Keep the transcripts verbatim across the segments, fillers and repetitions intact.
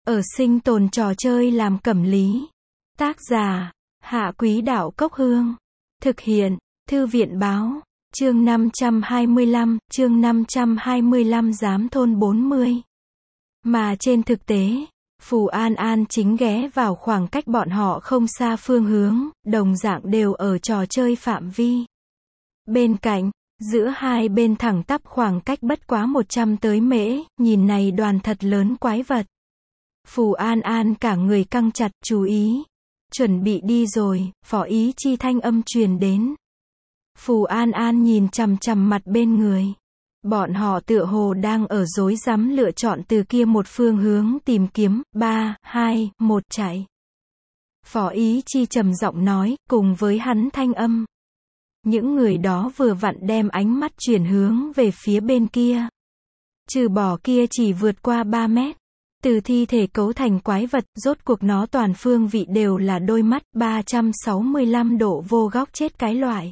Ở sinh tồn trò chơi làm cẩm lý. Tác giả, Hạ Quý Đạo Cốc Hương. Thực hiện, Thư viện Báo. Chương năm trăm hai mươi lăm, chương năm trăm hai mươi lăm Giám thôn bốn mươi. Mà trên thực tế, Phù An An chính ghé vào khoảng cách bọn họ không xa phương hướng, đồng dạng đều ở trò chơi phạm vi. Bên cạnh, giữa hai bên thẳng tắp khoảng cách bất quá một trăm tới mễ, nhìn này đoàn thật lớn quái vật. Phù An An cả người căng chặt, chú ý. Chuẩn bị đi rồi, Phó Ý Chi thanh âm truyền đến. Phù An An nhìn chằm chằm mặt bên người. Bọn họ tựa hồ đang ở rối rắm lựa chọn từ kia một phương hướng tìm kiếm, ba, hai, một chạy. Phó Ý Chi trầm giọng nói, cùng với hắn thanh âm. Những người đó vừa vặn đem ánh mắt chuyển hướng về phía bên kia. Trừ bỏ kia chỉ vượt qua ba mét. Từ thi thể cấu thành quái vật, rốt cuộc nó toàn phương vị đều là đôi mắt, ba trăm sáu mươi lăm độ vô góc chết cái loại.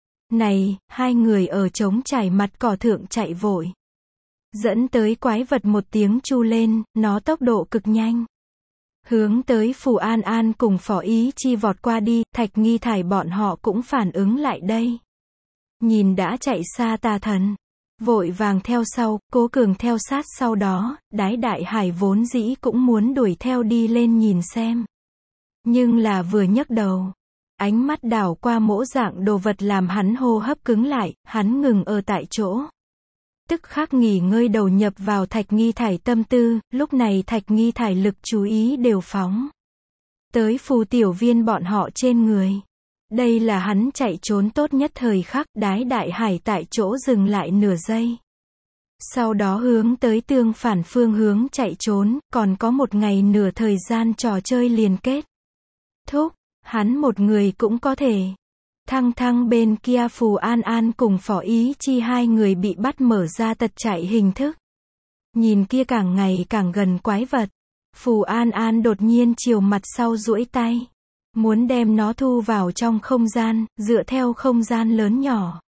Này, hai người ở trống trải mặt cỏ thượng chạy vội. Dẫn tới quái vật một tiếng chu lên, nó tốc độ cực nhanh. Hướng tới Phù An An cùng Phó Ý Chi vọt qua đi, Thạch Nghi Thải bọn họ cũng phản ứng lại đây. Nhìn đã chạy xa tà thần. Vội vàng theo sau, Cố Cường theo sát sau đó, Đái Đại Hải vốn dĩ cũng muốn đuổi theo đi lên nhìn xem. Nhưng là vừa nhấc đầu. Ánh mắt đảo qua mỗ dạng đồ vật làm hắn hô hấp cứng lại, hắn ngừng ở tại chỗ. Tức khắc nghỉ ngơi đầu nhập vào Thạch Nghi Thải tâm tư, lúc này Thạch Nghi Thải lực chú ý đều phóng. Tới Phù Tiểu Viên bọn họ trên người. Đây là hắn chạy trốn tốt nhất thời khắc, Đái Đại Hải tại chỗ dừng lại nửa giây. Sau đó hướng tới tương phản phương hướng chạy trốn, còn có một ngày nửa thời gian trò chơi liền kết. Thúc, hắn một người cũng có thể. Thăng thăng bên kia Phù An An cùng Phó Ý Chi hai người bị bắt mở ra tật chạy hình thức. Nhìn kia càng ngày càng gần quái vật. Phù An An đột nhiên chiều mặt sau duỗi tay. Muốn đem nó thu vào trong không gian, dựa theo không gian lớn nhỏ.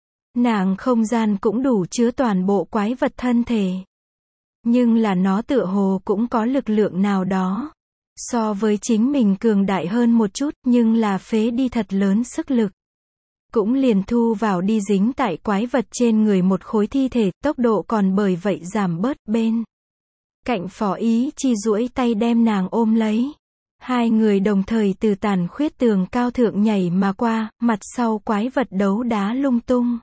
Nàng không gian cũng đủ chứa toàn bộ quái vật thân thể. Nhưng là nó tựa hồ cũng có lực lượng nào đó. So với chính mình cường đại hơn một chút, nhưng là phế đi thật lớn sức lực. Cũng liền thu vào đi dính tại quái vật trên người một khối thi thể, tốc độ còn bởi vậy giảm bớt bên. Cạnh Phó Ý Chi duỗi tay đem nàng ôm lấy. Hai người đồng thời từ tàn khuyết tường cao thượng nhảy mà qua, mặt sau quái vật đấu đá lung tung.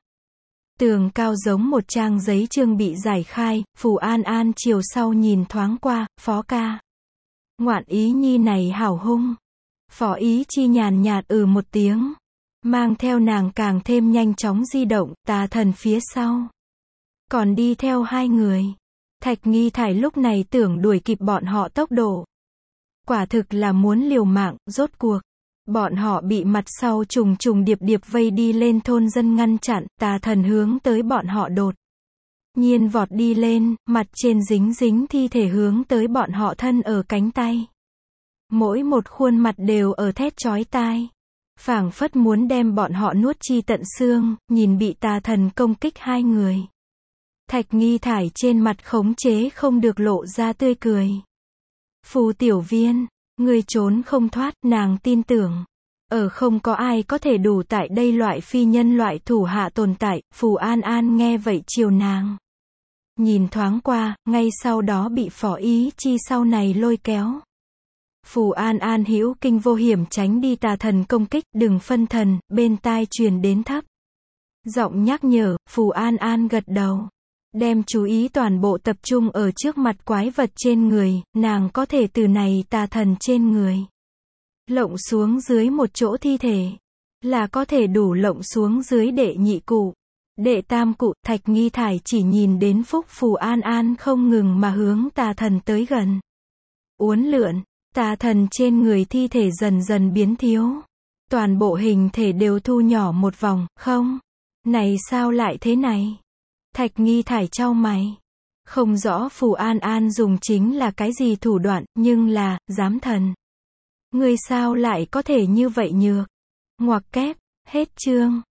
Tường cao giống một trang giấy chương bị giải khai, Phù An An chiều sau nhìn thoáng qua, Phó ca. Ngoạn ý nhi này hảo hung. Phó Ý Chi nhàn nhạt ừ một tiếng. Mang theo nàng càng thêm nhanh chóng di động, tà thần phía sau. Còn đi theo hai người. Thạch Nghi Thải lúc này tưởng đuổi kịp bọn họ tốc độ. Quả thực là muốn liều mạng, rốt cuộc. Bọn họ bị mặt sau trùng trùng điệp điệp vây đi lên thôn dân ngăn chặn, tà thần hướng tới bọn họ đột. Nhiên vọt đi lên, mặt trên dính dính thi thể hướng tới bọn họ thân ở cánh tay. Mỗi một khuôn mặt đều ở thét chói tai. Phảng phất muốn đem bọn họ nuốt chi tận xương, nhìn bị tà thần công kích hai người. Thạch Nghi Thải trên mặt khống chế không được lộ ra tươi cười. Phù Tiểu Viên, người trốn không thoát, nàng tin tưởng. Ở không có ai có thể đủ tại đây loại phi nhân loại thủ hạ tồn tại, Phù An An nghe vậy chiều nàng. Nhìn thoáng qua, ngay sau đó bị Phó Ý Chi sau này lôi kéo. Phù An An hữu kinh vô hiểm tránh đi tà thần công kích, đừng phân thần, bên tai truyền đến thấp. Giọng nhắc nhở, Phù An An gật đầu. Đem chú ý toàn bộ tập trung ở trước mặt quái vật trên người, nàng có thể từ này tà thần trên người. Lộng xuống dưới một chỗ thi thể. Là có thể đủ lộng xuống dưới đệ nhị cụ. Đệ tam cụ, Thạch Nghi Thải chỉ nhìn đến phúc Phù An An không ngừng mà hướng tà thần tới gần. Uốn lượn, tà thần trên người thi thể dần dần biến thiếu. Toàn bộ hình thể đều thu nhỏ một vòng, không? Này sao lại thế này? Thạch Nghi Thải chau mày. Không rõ Phù An An dùng chính là cái gì thủ đoạn, nhưng là, giám thần. Người sao lại có thể như vậy nhược? Ngoặc kép, hết chương.